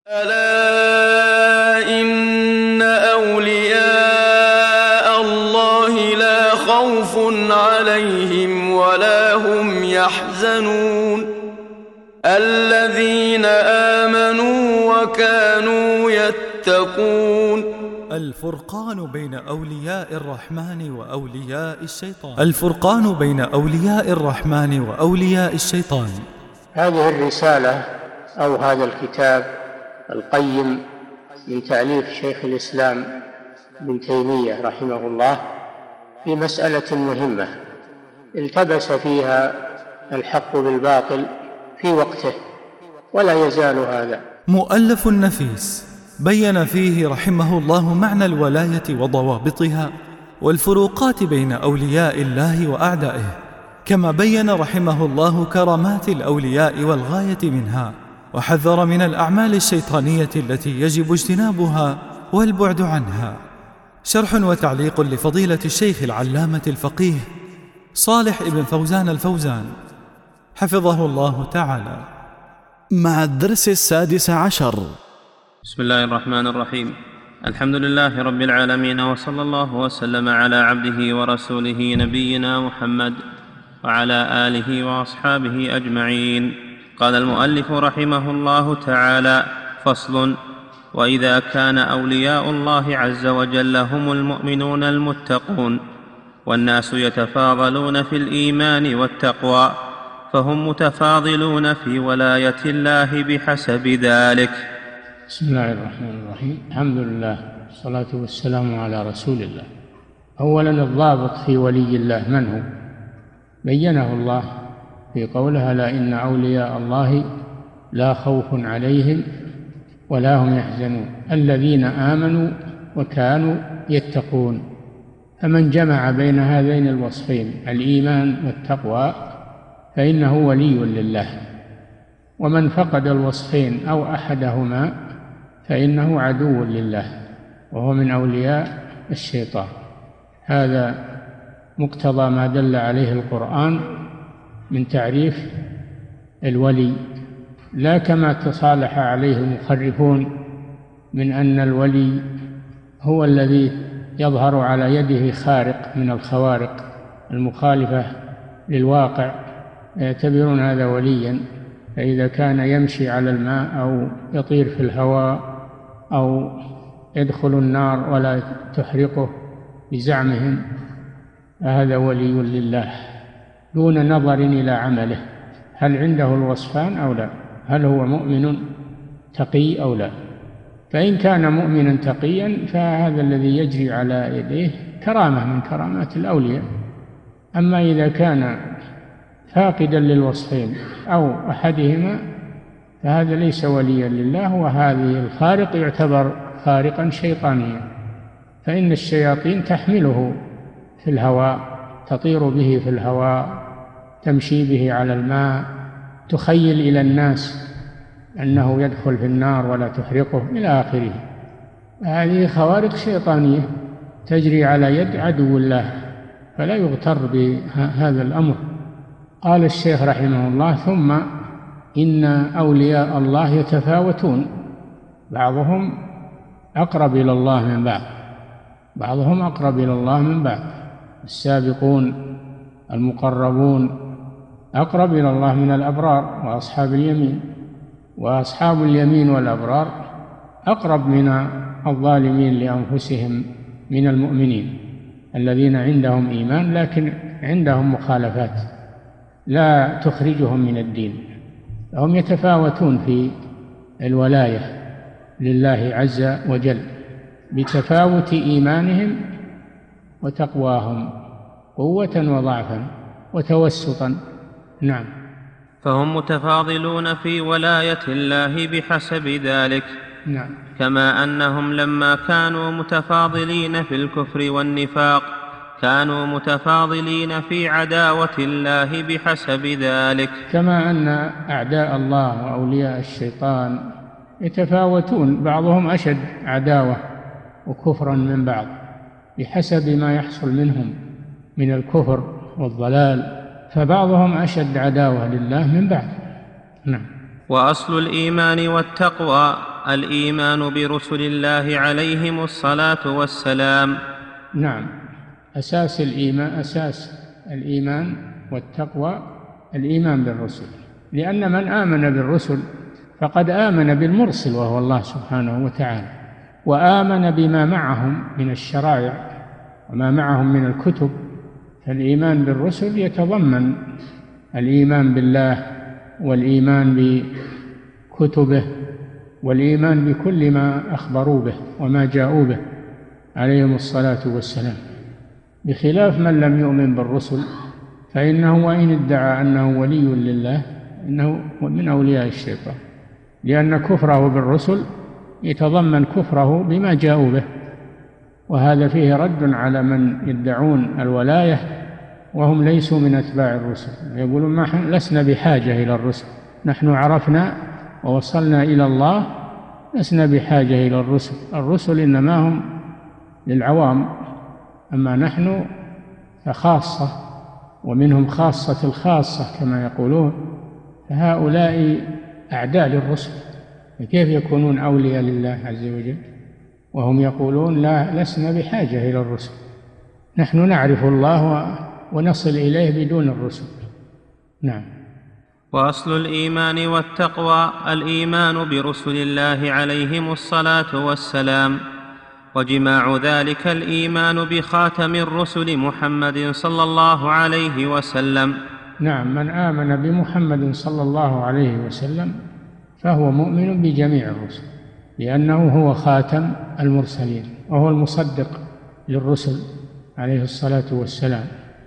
ألا إن أولياء الله لا خوف عليهم ولا هم يحزنون الذين آمنوا وكانوا يتقون. الفرقان بين أولياء الرحمن وأولياء الشيطان. الفرقان بين أولياء الرحمن وأولياء الشيطان. هذه الرسالة أو هذا الكتاب القيم من تأليف شيخ الإسلام ابن تيمية رحمه الله في مسألة مهمة التبس فيها الحق بالباطل في وقته ولا يزال هذا. مؤلف نفيس بين فيه رحمه الله معنى الولاية وضوابطها والفروقات بين أولياء الله وأعدائه، كما بين رحمه الله كرامات الأولياء والغاية منها، وحذر من الأعمال الشيطانية التي يجب اجتنابها والبعد عنها. شرح وتعليق لفضيلة الشيخ العلامة الفقيه صالح ابن فوزان الفوزان حفظه الله تعالى، مع الدرس 16. بسم الله الرحمن الرحيم. الحمد لله رب العالمين، وصلى الله وسلم على عبده ورسوله نبينا محمد وعلى آله وأصحابه أجمعين. قال المؤلف رحمه الله تعالى: فصل: وإذا كان أولياء الله عز وجل هم المؤمنون المتقون والناس يتفاضلون في الإيمان والتقوى، فهم متفاضلون في ولاية الله بحسب ذلك. بسم الله الرحمن الرحيم. الحمد لله والصلاة والسلام على رسول الله. أولا الضابط في ولي الله من هو؟ بينه الله في قوله: ألا إن أولياء الله لا خوف عليهم ولا هم يحزنون الذين آمنوا وكانوا يتقون. فمن جمع بين هذين الوصفين الإيمان والتقوى فإنه ولي لله، ومن فقد الوصفين أو أحدهما فإنه عدو لله وهو من أولياء الشيطان. هذا مقتضى ما دل عليه القرآن من تعريف الولي، لا كما تصالح عليه المخرفون من أن الولي هو الذي يظهر على يده خارق من الخوارق المخالفة للواقع، يعتبرون هذا وليا. فإذا كان يمشي على الماء أو يطير في الهواء أو يدخل النار ولا تحرقه بزعمهم فهذا ولي لله دون نظر إلى عمله، هل عنده الوصفان أو لا، هل هو مؤمن تقي أو لا. فإن كان مؤمنا تقيا فهذا الذي يجري على يديه كرامة من كرامات الأولياء. أما إذا كان فاقدا للوصفين أو أحدهما فهذا ليس وليا لله، وهذه الخارق يعتبر خارقا شيطانيا، فإن الشياطين تحمله في الهواء، تطير به في الهواء، تمشي به على الماء، تخيل إلى الناس أنه يدخل في النار ولا تحرقه إلى آخره. هذه خوارق شيطانية تجري على يد عدو الله، فلا يغتر بهذا الأمر. قال الشيخ رحمه الله: ثم إن أولياء الله يتفاوتون، بعضهم أقرب إلى الله من بعض، بعضهم أقرب إلى الله من بعض. السابقون المقربون أقرب إلى الله من الأبرار وأصحاب اليمين، وأصحاب اليمين والأبرار أقرب من الظالمين لأنفسهم من المؤمنين الذين عندهم إيمان لكن عندهم مخالفات لا تخرجهم من الدين. هم يتفاوتون في الولاية لله عز وجل بتفاوت إيمانهم وتقواهم، قوة وضعفا وتوسطا. نعم. فهم متفاضلون في ولاية الله بحسب ذلك. نعم. كما أنهم لما كانوا متفاضلين في الكفر والنفاق كانوا متفاضلين في عداوة الله بحسب ذلك. كما أن أعداء الله وأولياء الشيطان يتفاوتون، بعضهم أشد عداوة وكفرا من بعض بحسب ما يحصل منهم من الكفر والضلال، فبعضهم أشد عداوة لله من بعض. نعم. وأصل الإيمان والتقوى الإيمان برسل الله عليهم الصلاة والسلام. نعم، أساس الإيمان والتقوى الإيمان بالرسل، لأن من آمن بالرسل فقد آمن بالمرسل وهو الله سبحانه وتعالى، وآمن بما معهم من الشرائع وما معهم من الكتب. فالإيمان بالرسل يتضمن الإيمان بالله والإيمان بكتبه والإيمان بكل ما أخبروا به وما جاءوا به عليهم الصلاة والسلام، بخلاف من لم يؤمن بالرسل فإنه وإن ادعى أنه ولي لله إنه من أولياء الشيطان، لأن كفره بالرسل يتضمن كفره بما جاءوا به، وهذا فيه رد على من يدعون الولاية وهم ليسوا من أتباع الرسل، يقولون ما لسنا بحاجة إلى الرسل، نحن عرفنا ووصلنا إلى الله، لسنا بحاجة إلى الرسل، الرسل إنما هم للعوام، أما نحن فخاصة، ومنهم خاصة الخاصة كما يقولون، فهؤلاء أعداء للرسل، كيف يكونون أولياء لله عز وجل وهم يقولون لا لسنا بحاجة إلى الرسل، نحن نعرف الله ونصل إليه بدون الرسل. نعم. وأصل الإيمان والتقوى الإيمان برسل الله عليهم الصلاة والسلام، وجماع ذلك الإيمان بخاتم الرسل محمد صلى الله عليه وسلم. نعم، من آمن بمحمد صلى الله عليه وسلم فهو مؤمن بجميع الرسل، لأنه هو خاتم المرسلين وهو المصدق للرسل عليه الصلاة والسلام.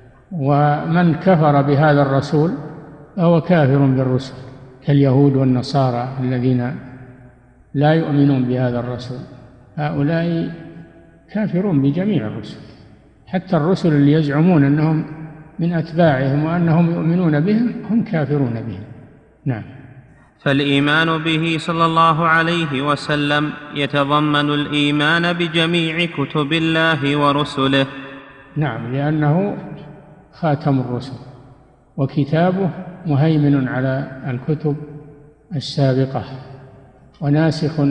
ومن كفر بهذا الرسول فهو كافر بالرسل، كاليهود والنصارى الذين لا يؤمنون بهذا الرسول، هؤلاء كافرون بجميع الرسل، حتى الرسل اللي يزعمون أنهم من أتباعهم وأنهم يؤمنون بهم هم كافرون بهم. نعم. فالإيمان به صلى الله عليه وسلم يتضمن الإيمان بجميع كتب الله ورسله. نعم، لأنه خاتم الرسل وكتابه مهيمن على الكتب السابقة وناسخ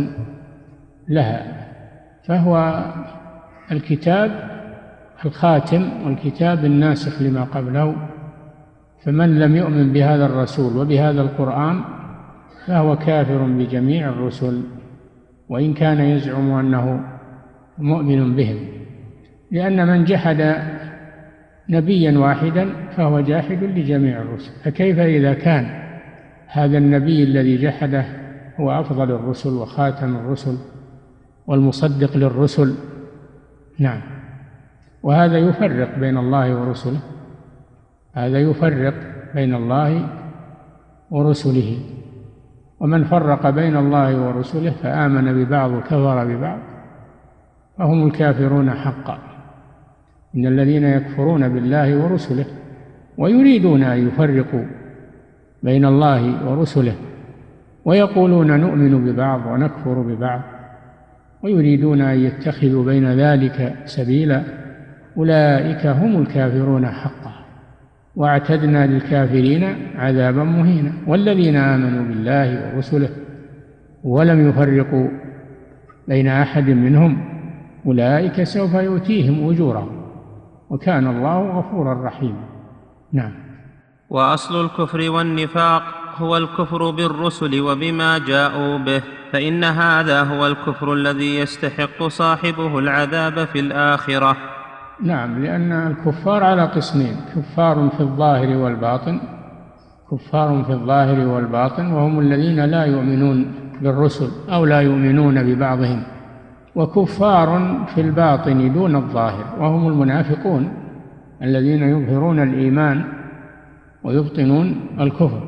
لها، فهو الكتاب الخاتم والكتاب الناسخ لما قبله. فمن لم يؤمن بهذا الرسول وبهذا القرآن فهو كافر بجميع الرسل، وإن كان يزعم أنه مؤمن بهم، لأن من جحد نبيا واحدا فهو جاحد لجميع الرسل، فكيف إذا كان هذا النبي الذي جحده هو أفضل الرسل وخاتم الرسل والمصدق للرسل؟ نعم. وهذا يفرق بين الله ورسله، هذا يفرق بين الله ورسله، ومن فرق بين الله ورسله فآمن ببعض وكفر ببعض فهم الكافرون حقا. إن الذين يكفرون بالله ورسله ويريدون أن يفرقوا بين الله ورسله ويقولون نؤمن ببعض ونكفر ببعض ويريدون أن يتخذوا بين ذلك سبيلا، أولئك هم الكافرون حقا، واعتدنا للكافرين عذابا مهينا. والذين آمنوا بالله ورسله ولم يفرقوا بين أحد منهم أولئك سوف يؤتيهم أجورهم وكان الله غفورا رحيما. نعم. وأصل الكفر والنفاق هو الكفر بالرسل وبما جاءوا به، فإن هذا هو الكفر الذي يستحق صاحبه العذاب في الآخرة. نعم، لأن الكفار على قسمين: كفار في الظاهر والباطن، كفار في الظاهر والباطن وهم الذين لا يؤمنون بالرسل أو لا يؤمنون ببعضهم، وكفار في الباطن دون الظاهر وهم المنافقون الذين يظهرون الإيمان ويبطنون الكفر،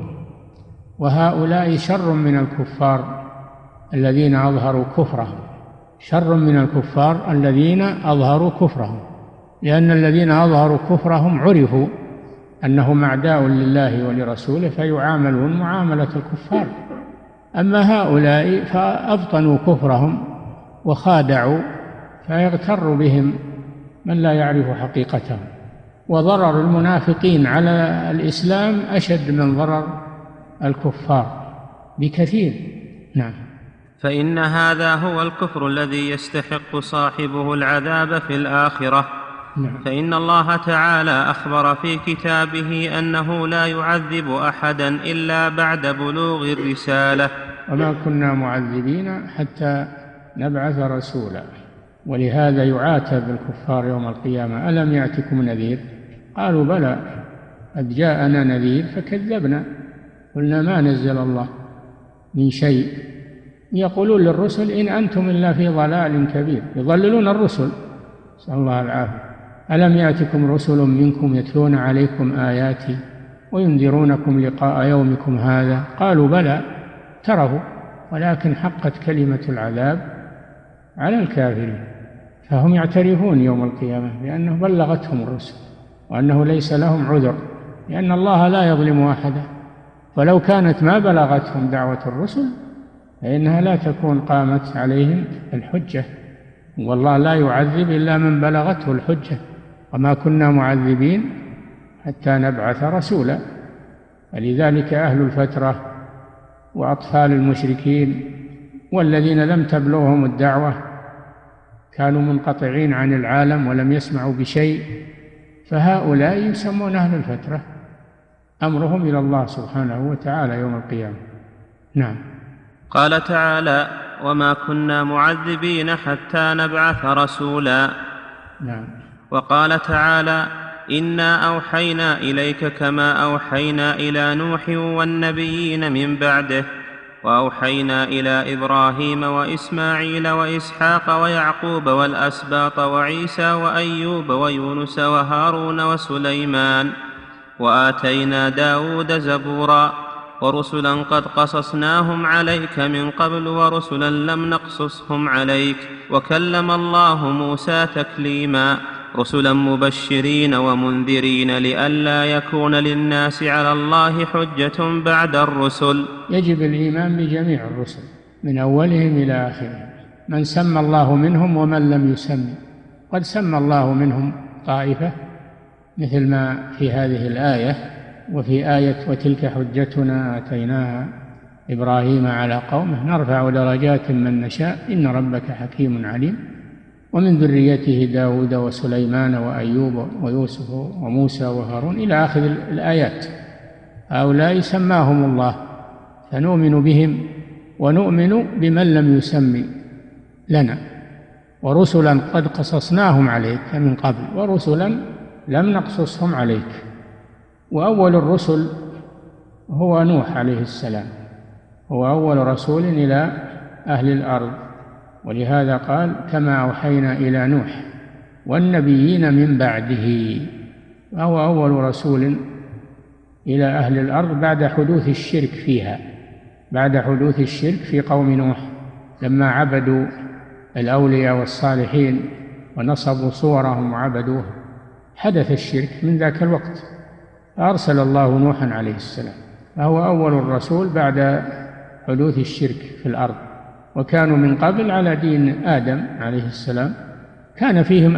وهؤلاء شر من الكفار الذين أظهروا كفرهم، شر من الكفار الذين أظهروا كفرهم، لأن الذين أظهروا كفرهم عرفوا أنهم أعداء لله ولرسوله فيعاملون معاملة الكفار. أما هؤلاء فأبطنوا كفرهم وخادعوا فيغتر بهم من لا يعرف حقيقتهم. وضرر المنافقين على الإسلام أشد من ضرر الكفار بكثير. نعم. فإن هذا هو الكفر الذي يستحق صاحبه العذاب في الآخرة. فإن الله تعالى أخبر في كتابه أنه لا يعذب أحدا إلا بعد بلوغ الرسالة. وما كنا معذبين حتى نبعث رسولا. ولهذا يعاتب الكفار يوم القيامة: ألم يأتكم نذير؟ قالوا بلى قد جاءنا نذير فكذبنا قلنا ما نزل الله من شيء. يقولون للرسل: إن أنتم إلا في ضلال كبير. يضللون الرسل، نسأل الله العافية. ألم يأتكم رسل منكم يتلون عليكم آياتي وينذرونكم لقاء يومكم هذا؟ قالوا بلى تروا ولكن حقت كلمة العذاب على الكافرين. فهم يعترفون يوم القيامة بأنه بلغتهم الرسل وأنه ليس لهم عذر، لأن الله لا يظلم أحدا. ولو كانت ما بلغتهم دعوة الرسل فإنها لا تكون قامت عليهم الحجة، والله لا يعذب إلا من بلغته الحجة. وما كنا معذبين حتى نبعث رسولا. ولذلك أهل الفترة وأطفال المشركين والذين لم تبلغهم الدعوة كانوا منقطعين عن العالم ولم يسمعوا بشيء، فهؤلاء يسمون أهل الفترة، أمرهم إلى الله سبحانه وتعالى يوم القيامة. نعم. قال تعالى: وما كنا معذبين حتى نبعث رسولا. نعم. وقال تعالى: إنا أوحينا إليك كما أوحينا إلى نوح والنبيين من بعده وأوحينا إلى إبراهيم وإسماعيل وإسحاق ويعقوب والأسباط وعيسى وأيوب ويونس وهارون وسليمان وآتينا داود زبورا ورسلا قد قصصناهم عليك من قبل ورسلا لم نقصصهم عليك وكلم الله موسى تكليما رسلا مبشرين ومنذرين لئلا يكون للناس على الله حجة بعد الرسل. يجب الإيمان بجميع الرسل من أولهم إلى آخرهم، من سمى الله منهم ومن لم يسمي. قد سمى الله منهم طائفة مثل ما في هذه الآية، وفي آية وتلك حجتنا آتيناها إبراهيم على قومه نرفع درجات من نشاء إن ربك حكيم عليم. ومن ذريته داود وسليمان وأيوب ويوسف وموسى وهارون إلى آخر الآيات. هؤلاء سماهم الله فنؤمن بهم ونؤمن بمن لم يسمي لنا. ورسلا قد قصصناهم عليك من قبل ورسلا لم نقصصهم عليك. وأول الرسل هو نوح عليه السلام، هو أول رسول إلى أهل الأرض، ولهذا قال كما أوحينا إلى نوح والنبيين من بعده. فهو أول رسول إلى أهل الأرض بعد حدوث الشرك فيها، بعد حدوث الشرك في قوم نوح لما عبدوا الأولياء والصالحين ونصبوا صورهم وعبدوها، حدث الشرك من ذاك الوقت فأرسل الله نوحا عليه السلام، فهو أول الرسول بعد حدوث الشرك في الأرض. وكانوا من قبل على دين آدم عليه السلام، كان فيهم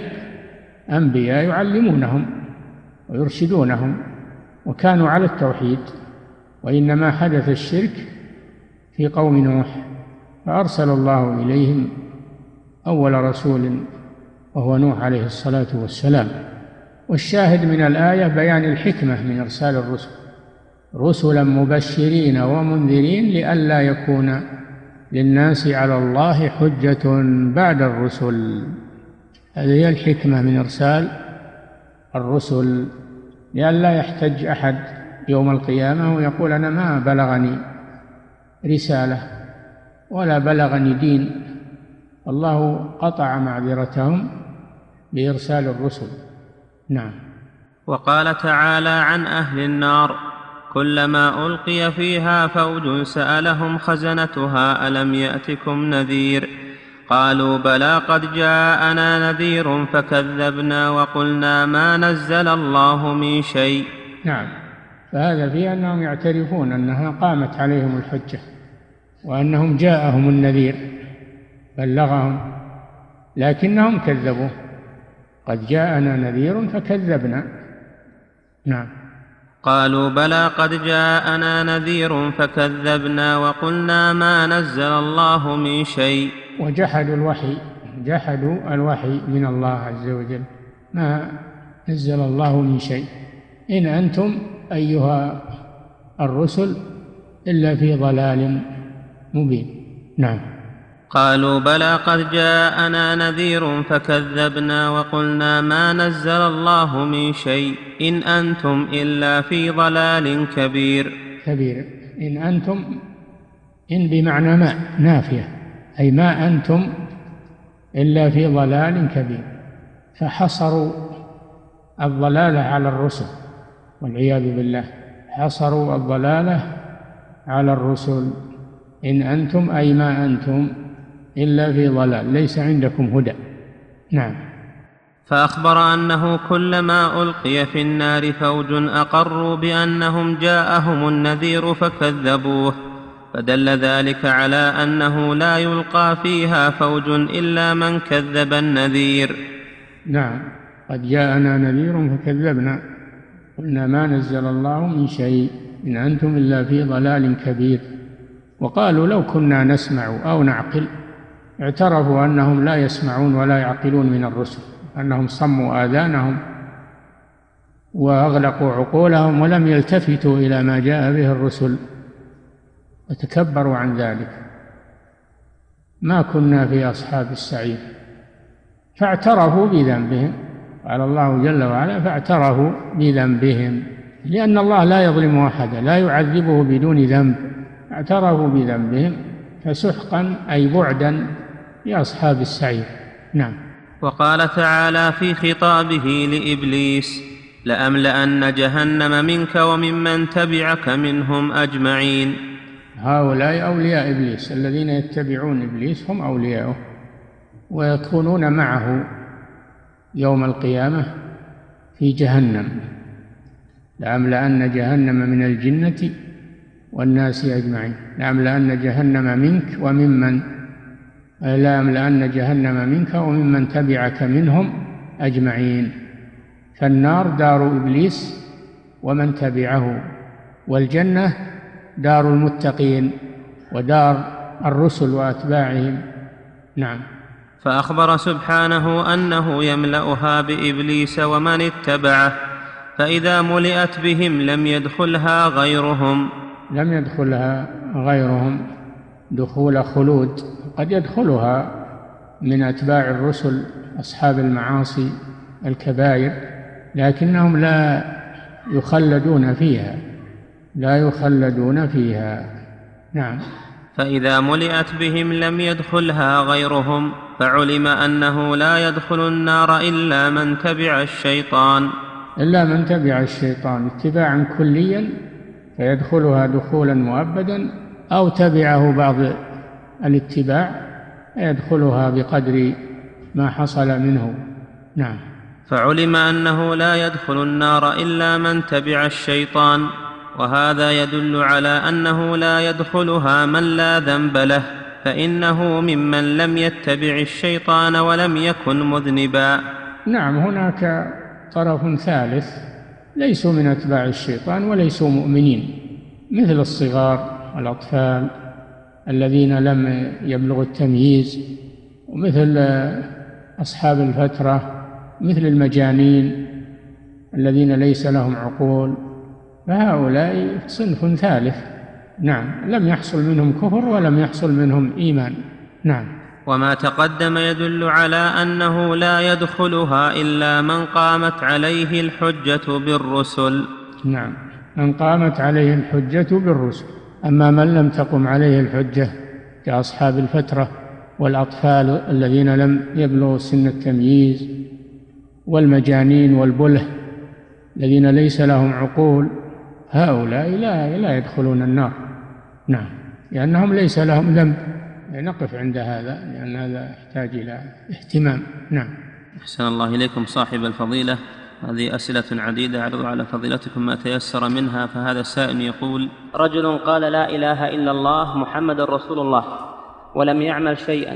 أنبياء يعلمونهم ويرشدونهم وكانوا على التوحيد، وإنما حدث الشرك في قوم نوح فأرسل الله إليهم أول رسول وهو نوح عليه الصلاة والسلام. والشاهد من الآية بيان الحكمة من إرسال الرسل، رسلا مبشرين ومنذرين لئلا يكون للناس على الله حجة بعد الرسل. هذه هي الحكمة من إرسال الرسل، لئلا يحتج أحد يوم القيامة ويقول أنا ما بلغني رسالة ولا بلغني دين. الله قطع معذرتهم بإرسال الرسل. نعم. وقال تعالى عن أهل النار: كلما ألقي فيها فوج سألهم خزنتها ألم يأتكم نذير قالوا بلى قد جاءنا نذير فكذبنا وقلنا ما نزل الله من شيء. نعم. فهذا فيه أنهم يعترفون أنها قامت عليهم الحجة وأنهم جاءهم النذير بلغهم، لكنهم كذبوا، قد جاءنا نذير فكذبنا. نعم. قالوا بلى قد جاءنا نذير فكذبنا وقلنا ما نزل الله من شيء. وجحدوا الوحي، جحدوا الوحي من الله عز وجل، ما نزل الله من شيء، إن أنتم أيها الرسل إلا في ضلال مبين. نعم. قالوا بلى قد جاءنا نذير فكذبنا وقلنا ما نزل الله من شيء إن أنتم إلا في ضلال كبير. كبير، إن أنتم، إن بمعنى ما نافية، أي ما أنتم إلا في ضلال كبير، فحصروا الضلالة على الرسل والعياذ بالله، حصروا الضلالة على الرسل. إن أنتم أي ما أنتم إلا في ضلال، ليس عندكم هدى. نعم. فأخبر أنه كلما ألقي في النار فوج أقروا بأنهم جاءهم النذير فكذبوه، فدل ذلك على أنه لا يلقى فيها فوج إلا من كذب النذير. نعم، قد جاءنا نذير فكذبنا قلنا ما نزل الله من شيء إن أنتم إلا في ضلال كبير. وقالوا لو كنا نسمع أو نعقل، اعترفوا أنهم لا يسمعون ولا يعقلون من الرسل، أنهم صموا آذانهم وأغلقوا عقولهم ولم يلتفتوا إلى ما جاء به الرسل وتكبروا عن ذلك. ما كنا في أصحاب السعير، فاعترفوا بذنبهم. قال الله جل وعلا فاعترفوا بذنبهم، لأن الله لا يظلم أحدا، لا يعذبه بدون ذنب. اعترفوا بذنبهم فسحقا أي بعدا لأصحاب السعير. نعم. وقال تعالى في خطابه لإبليس لأملأن جهنم منك وممن تبعك منهم أجمعين. هؤلاء أولياء إبليس، الذين يتبعون إبليس هم أولياؤه ويكونون معه يوم القيامة في جهنم. لأملأن جهنم من الجنة والناس أجمعين، لأملأن جهنم منك وممن، لأملأن جهنم منك وممن تبعك منهم أجمعين. فالنار دار إبليس ومن تبعه، والجنة دار المتقين ودار الرسل وأتباعهم. نعم. فأخبر سبحانه أنه يملأها بإبليس ومن اتبعه، فإذا ملئت بهم لم يدخلها غيرهم. لم يدخلها غيرهم دخول خلود، قد يدخلها من أتباع الرسل أصحاب المعاصي الكبائر، لكنهم لا يخلدون فيها، لا يخلدون فيها. نعم. فإذا ملئت بهم لم يدخلها غيرهم، فعلم أنه لا يدخل النار إلا من تبع الشيطان. إلا من تبع الشيطان اتباعا كليا فيدخلها دخولا مؤبدا، أو تبعه بعض الاتباع يدخلها بقدر ما حصل منه. نعم. فعلم أنه لا يدخل النار إلا من تبع الشيطان، وهذا يدل على أنه لا يدخلها من لا ذنب له، فإنه ممن لم يتبع الشيطان ولم يكن مذنبا. نعم، هناك طرف ثالث ليسوا من أتباع الشيطان وليسوا مؤمنين، مثل الصغار والأطفال الذين لم يبلغوا التمييز، ومثل أصحاب الفترة، مثل المجانين الذين ليس لهم عقول، فهؤلاء صنف ثالث. نعم، لم يحصل منهم كفر ولم يحصل منهم إيمان. نعم. وما تقدم يدل على أنه لا يدخلها إلا من قامت عليه الحجة بالرسل. نعم، من قامت عليه الحجة بالرسل. أما من لم تقم عليه الحجة كأصحاب الفترة والأطفال الذين لم يبلغوا سن التمييز والمجانين والبله الذين ليس لهم عقول، هؤلاء لا يدخلون النار. نعم، لأنهم ليس لهم ذنب. نقف عند هذا لأن هذا يحتاج إلى اهتمام. نعم. أحسن الله إليكم صاحب الفضيلة، هذه أسئلة عديدة أعرض على فضيلتكم ما تيسر منها. فهذا السائل يقول: رجل قال لا إله إلا الله محمد رسول الله ولم يعمل شيئا،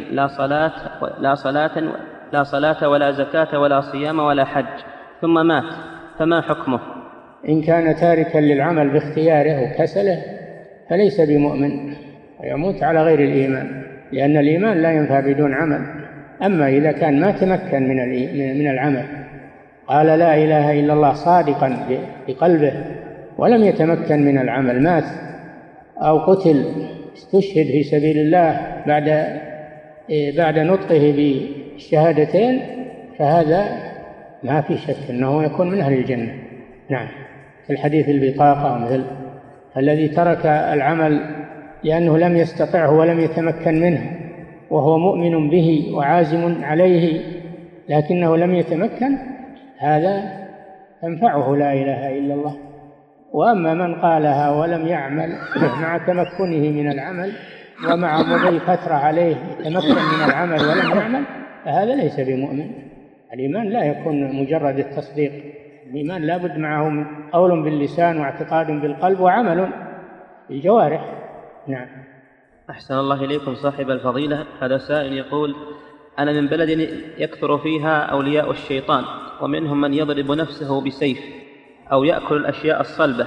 لا صلاة ولا زكاة ولا صيام ولا حج، ثم مات، فما حكمه؟ إن كان تاركا للعمل باختياره وكسله فليس بمؤمن ويموت على غير الإيمان، لأن الإيمان لا ينفع بدون عمل. أما إذا كان ما تمكن من العمل، قال لا إله إلا الله صادقا بقلبه ولم يتمكن من العمل، مات أو قتل استشهد في سبيل الله بعد نطقه بالشهادتين، فهذا ما في شك أنه يكون من أهل الجنة. نعم، في الحديث البطاقة مثل الذي ترك العمل لأنه لم يستطعه ولم يتمكن منه وهو مؤمن به وعازم عليه لكنه لم يتمكن، هذا تنفعه لا إله إلا الله. وأما من قالها ولم يعمل مع تمكنه من العمل ومع مضي فترة عليه يتمكن من العمل ولم يعمل، فهذا ليس بمؤمن. الإيمان لا يكون مجرد التصديق، الإيمان لا بد معه قول باللسان واعتقاد بالقلب وعمل بالجوارح. نعم. أحسن الله إليكم صاحب الفضيلة. هذا سائل يقول: أنا من بلد يكثر فيها أولياء الشيطان، ومنهم من يضرب نفسه بسيف أو يأكل الأشياء الصلبة،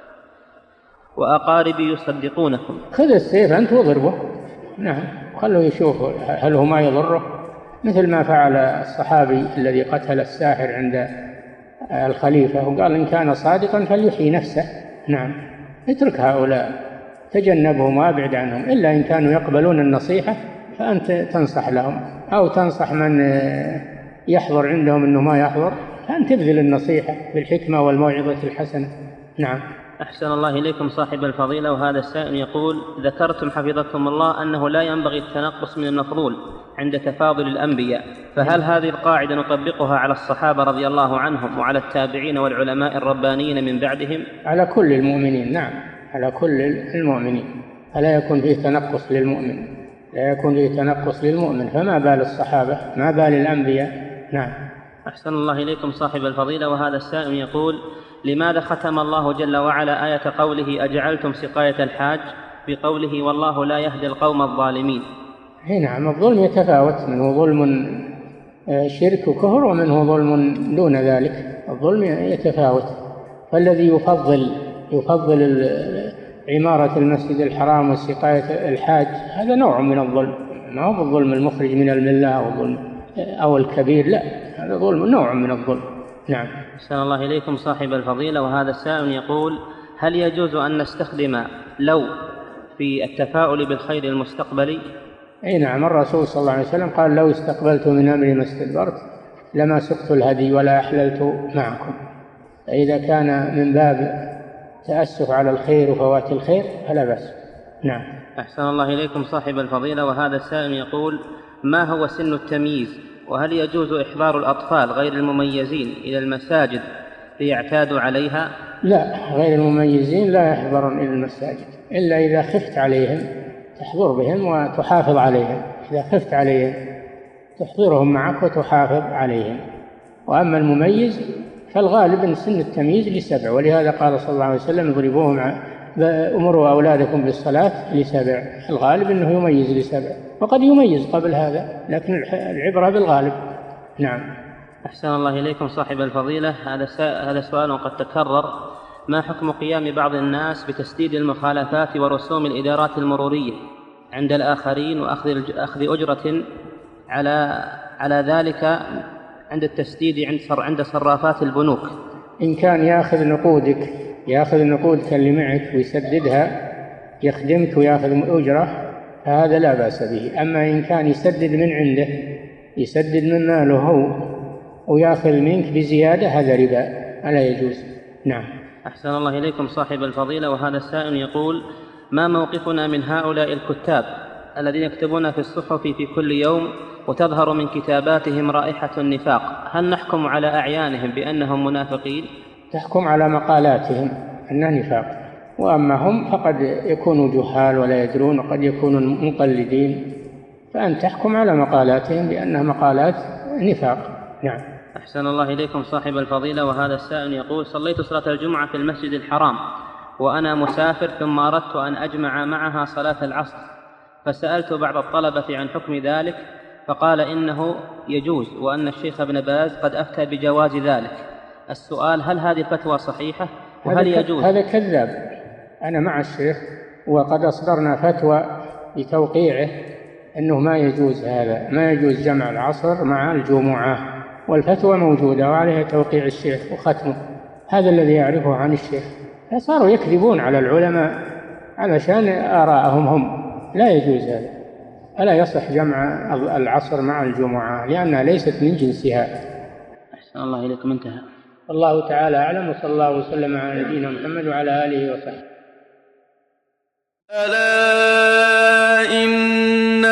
وأقاربي يصدقونكم. خذ السيف أنت وضربه، نعم، خلوا يشوفوا هل هو ما يضره، مثل ما فعل الصحابي الذي قتل الساحر عند الخليفة وقال إن كان صادقا فليحيي نفسه. نعم، اترك هؤلاء، تجنبهم وابعد عنهم، إلا إن كانوا يقبلون النصيحة فأنت تنصح لهم، أو تنصح من يحضر عندهم أنه ما يحضر، فأنت تبذل النصيحة بالحكمة والموعظة الحسنة. نعم. أحسن الله إليكم صاحب الفضيلة. وهذا السائل يقول: ذكرتم حفظكم الله أنه لا ينبغي التنقص من المفضول عند تفاضل الأنبياء، فهل هذه القاعدة نطبقها على الصحابة رضي الله عنهم وعلى التابعين والعلماء الربانيين من بعدهم؟ على كل المؤمنين، نعم، على كل المؤمنين، فلا يكون فيه تنقص للمؤمن، لا يكون فيه تنقص للمؤمن، فما بال الصحابة، ما بال الأنبياء. نعم. أحسن الله إليكم صاحب الفضيلة. وهذا السائل يقول: لماذا ختم الله جل وعلا آية قوله أجعلتم سقاية الحاج بقوله والله لا يهدي القوم الظالمين؟ نعم، الظلم يتفاوت، منه ظلم شرك وكفر ومنه ظلم دون ذلك، الظلم يتفاوت، فالذي يفضل عمارة المسجد الحرام وسقاية الحاج هذا نوع من الظلم، ما هو الظلم المخرج من الملة أو الكبير، لا، هذا ظلم، نوع من الظلم. نعم. أحسن الله إليكم صاحب الفضيلة. وهذا السائل يقول: هل يجوز أن نستخدم لو في التفاؤل بالخير المستقبلي؟ أي نعم، الرسول صلى الله عليه وسلم قال: لو استقبلت من أمري ما استدبرت لما سقت الهدي ولا أحللت معكم. فإذا كان من باب تأسف على الخير وفوات الخير فلا بأس. نعم. أحسن الله إليكم صاحب الفضيلة. وهذا السائل يقول: ما هو سن التمييز؟ وهل يجوز إحضار الأطفال غير المميزين إلى المساجد ليعتادوا عليها؟ لا، غير المميزين لا يحضرون إلى المساجد إلا إذا خفت عليهم تحضر بهم وتحافظ عليهم، إذا خفت عليهم تحضرهم معك وتحافظ عليهم. وأما المميز فالغالب أن سن التمييز ل7، ولهذا قال صلى الله عليه وسلم: اضربوهم، أمروا أولادكم بالصلاة ل7، الغالب أنه يميز ل7، وقد يميز قبل هذا، لكن العبرة بالغالب. نعم. أحسن الله إليكم صاحب الفضيلة. هذا سؤال قد تكرر: ما حكم قيام بعض الناس بتسديد المخالفات ورسوم الإدارات المرورية عند الآخرين وأخذ أجرة على ذلك عند التسديد عند صرافات البنوك؟ إن كان يأخذ نقودك اللي معك ويسددها، يخدمك ويأخذ أجرة، فهذا لا بأس به. أما إن كان يسدد من عنده، يسدد من ماله هو ويأخذ منك بزيادة، هذا ربا، ألا يجوز. نعم. أحسن الله إليكم صاحب الفضيلة. وهذا السائل يقول: ما موقفنا من هؤلاء الكتاب الذين يكتبون في الصحف في كل يوم وتظهر من كتاباتهم رائحة النفاق؟ هل نحكم على أعيانهم بأنهم منافقين؟ تحكم على مقالاتهم أنها نفاق، وأما هم فقد يكونوا جهال ولا يدرون، وقد يكونوا مقلدين، فأن تحكم على مقالاتهم بأنها مقالات نفاق. نعم. أحسن الله إليكم صاحب الفضيلة. وهذا السائل يقول: صليت صلاة الجمعة في المسجد الحرام وأنا مسافر، ثم أردت أن أجمع معها صلاة العصر، فسألت بعض الطلبة عن حكم ذلك، فقال إنه يجوز، وأن الشيخ ابن باز قد أفتى بجواز ذلك. السؤال: هل هذه الفتوى صحيحة؟ وهل يجوز؟ هذا كذاب. أنا مع الشيخ وقد أصدرنا فتوى بتوقيعه أنه ما يجوز هذا، ما يجوز جمع العصر مع الجمعة، والفتوى موجودة وعليها توقيع الشيخ وختمه. هذا الذي يعرفه عن الشيخ. فصاروا يكذبون على العلماء علشان آراءهم هم. لا يجوز هذا، ألا يصح جمع العصر مع الجمعة لأنها ليست من جنسها. أحسن الله إليكم. انتهى. الله تعالى أعلم، وصلى الله وسلم على نبينا محمد وعلى آله وصحبه. ألا إن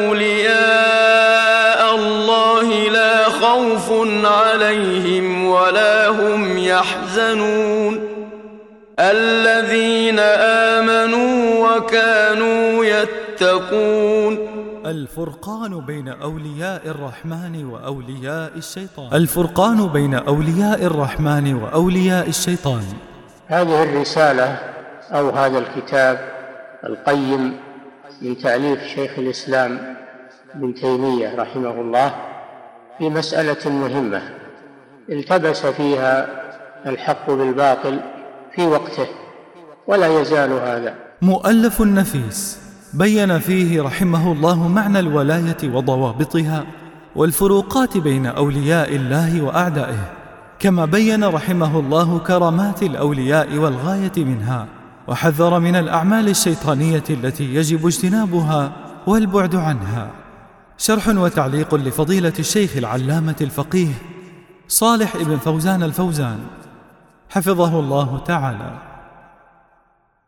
أولياء الله لا خوف عليهم ولا هم يحزنون الذين آمنوا وكانوا يتقون. الفرقان بين أولياء الرحمن وأولياء الشيطان. الفرقان بين أولياء الرحمن وأولياء الشيطان. هذه الرسالة أو هذا الكتاب القيم من تأليف شيخ الإسلام ابن تيمية رحمه الله في مسألة مهمة التبس فيها الحق بالباطل في وقته ولا يزال هذا. مؤلف نفيس بين فيه رحمه الله معنى الولاية وضوابطها والفروقات بين أولياء الله وأعدائه، كما بين رحمه الله كرامات الأولياء والغاية منها، وحذر من الأعمال الشيطانية التي يجب اجتنابها والبعد عنها. شرح وتعليق لفضيلة الشيخ العلامة الفقيه صالح ابن فوزان الفوزان حفظه الله تعالى.